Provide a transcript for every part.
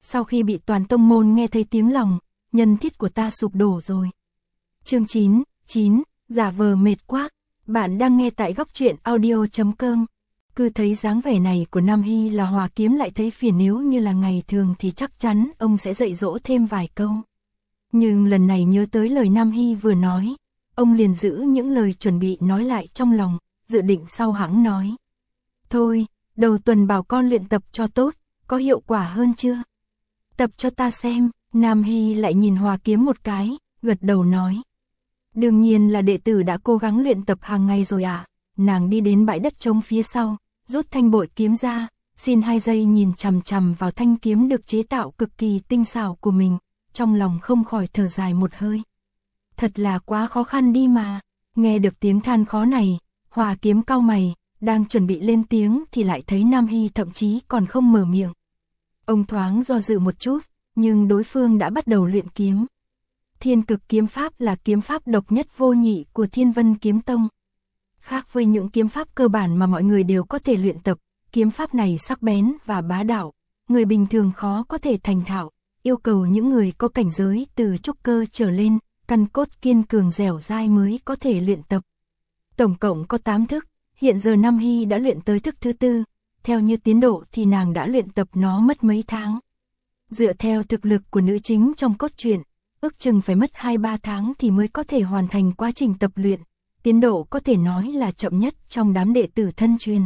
sau khi bị toàn tông môn nghe thấy tiếng lòng, nhân thiết của ta sụp đổ rồi. Chương 9, giả vờ mệt quá. Bạn đang nghe tại góc truyện audio.com. Cứ thấy dáng vẻ này của Nam Hy là Hòa Kiếm lại thấy phiền, nếu như là ngày thường thì chắc chắn ông sẽ dạy dỗ thêm vài câu. Nhưng lần này nhớ tới lời Nam Hy vừa nói, ông liền giữ những lời chuẩn bị nói lại trong lòng, dự định sau hãng nói. Thôi, đầu tuần bảo con luyện tập cho tốt, có hiệu quả hơn chưa? Tập cho ta xem. Nam Hy lại nhìn Hòa Kiếm một cái, gật đầu nói. Đương nhiên là đệ tử đã cố gắng luyện tập hàng ngày rồi ạ. Nàng đi đến bãi đất trống phía sau, rút thanh bội kiếm ra, xin 2 giây nhìn chằm chằm vào thanh kiếm được chế tạo cực kỳ tinh xảo của mình, trong lòng không khỏi thở dài một hơi. Thật là quá khó khăn đi mà. Nghe được tiếng than khó này, Hòa Kiếm cau mày, đang chuẩn bị lên tiếng thì lại thấy Nam Hy thậm chí còn không mở miệng. Ông thoáng do dự một chút, nhưng đối phương đã bắt đầu luyện kiếm. Thiên Cực kiếm pháp là kiếm pháp độc nhất vô nhị của Thiên Vân Kiếm Tông. Khác với những kiếm pháp cơ bản mà mọi người đều có thể luyện tập, kiếm pháp này sắc bén và bá đạo, người bình thường khó có thể thành thạo, yêu cầu những người có cảnh giới từ trúc cơ trở lên, căn cốt kiên cường dẻo dai mới có thể luyện tập. Tổng cộng có 8 thức, hiện giờ Nam Hy đã luyện tới thức thứ 4, theo như tiến độ thì nàng đã luyện tập nó mất mấy tháng. Dựa theo thực lực của nữ chính trong cốt truyện, ước chừng phải mất 2-3 tháng thì mới có thể hoàn thành quá trình tập luyện, tiến độ có thể nói là chậm nhất trong đám đệ tử thân truyền.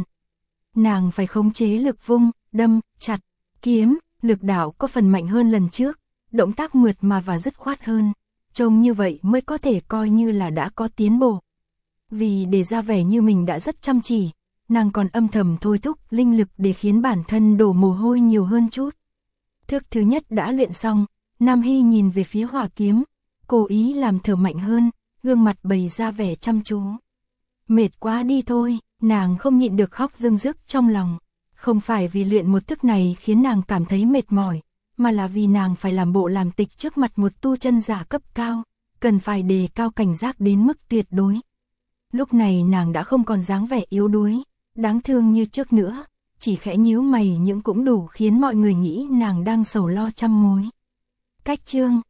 Nàng phải khống chế lực vung, đâm, chặt, kiếm, lực đạo có phần mạnh hơn lần trước, động tác mượt mà và dứt khoát hơn, trông như vậy mới có thể coi như là đã có tiến bộ. Vì để ra vẻ như mình đã rất chăm chỉ, nàng còn âm thầm thôi thúc linh lực để khiến bản thân đổ mồ hôi nhiều hơn chút. Thức thứ nhất đã luyện xong, Nam Hy nhìn về phía Hòa Kiếm, cố ý làm thở mạnh hơn, gương mặt bày ra vẻ chăm chú. Mệt quá đi thôi, nàng không nhịn được khóc rưng rức trong lòng. Không phải vì luyện một thức này khiến nàng cảm thấy mệt mỏi, mà là vì nàng phải làm bộ làm tịch trước mặt một tu chân giả cấp cao, cần phải đề cao cảnh giác đến mức tuyệt đối. Lúc này nàng đã không còn dáng vẻ yếu đuối, đáng thương như trước nữa, chỉ khẽ nhíu mày nhưng cũng đủ khiến mọi người nghĩ nàng đang sầu lo trăm mối. Cách chương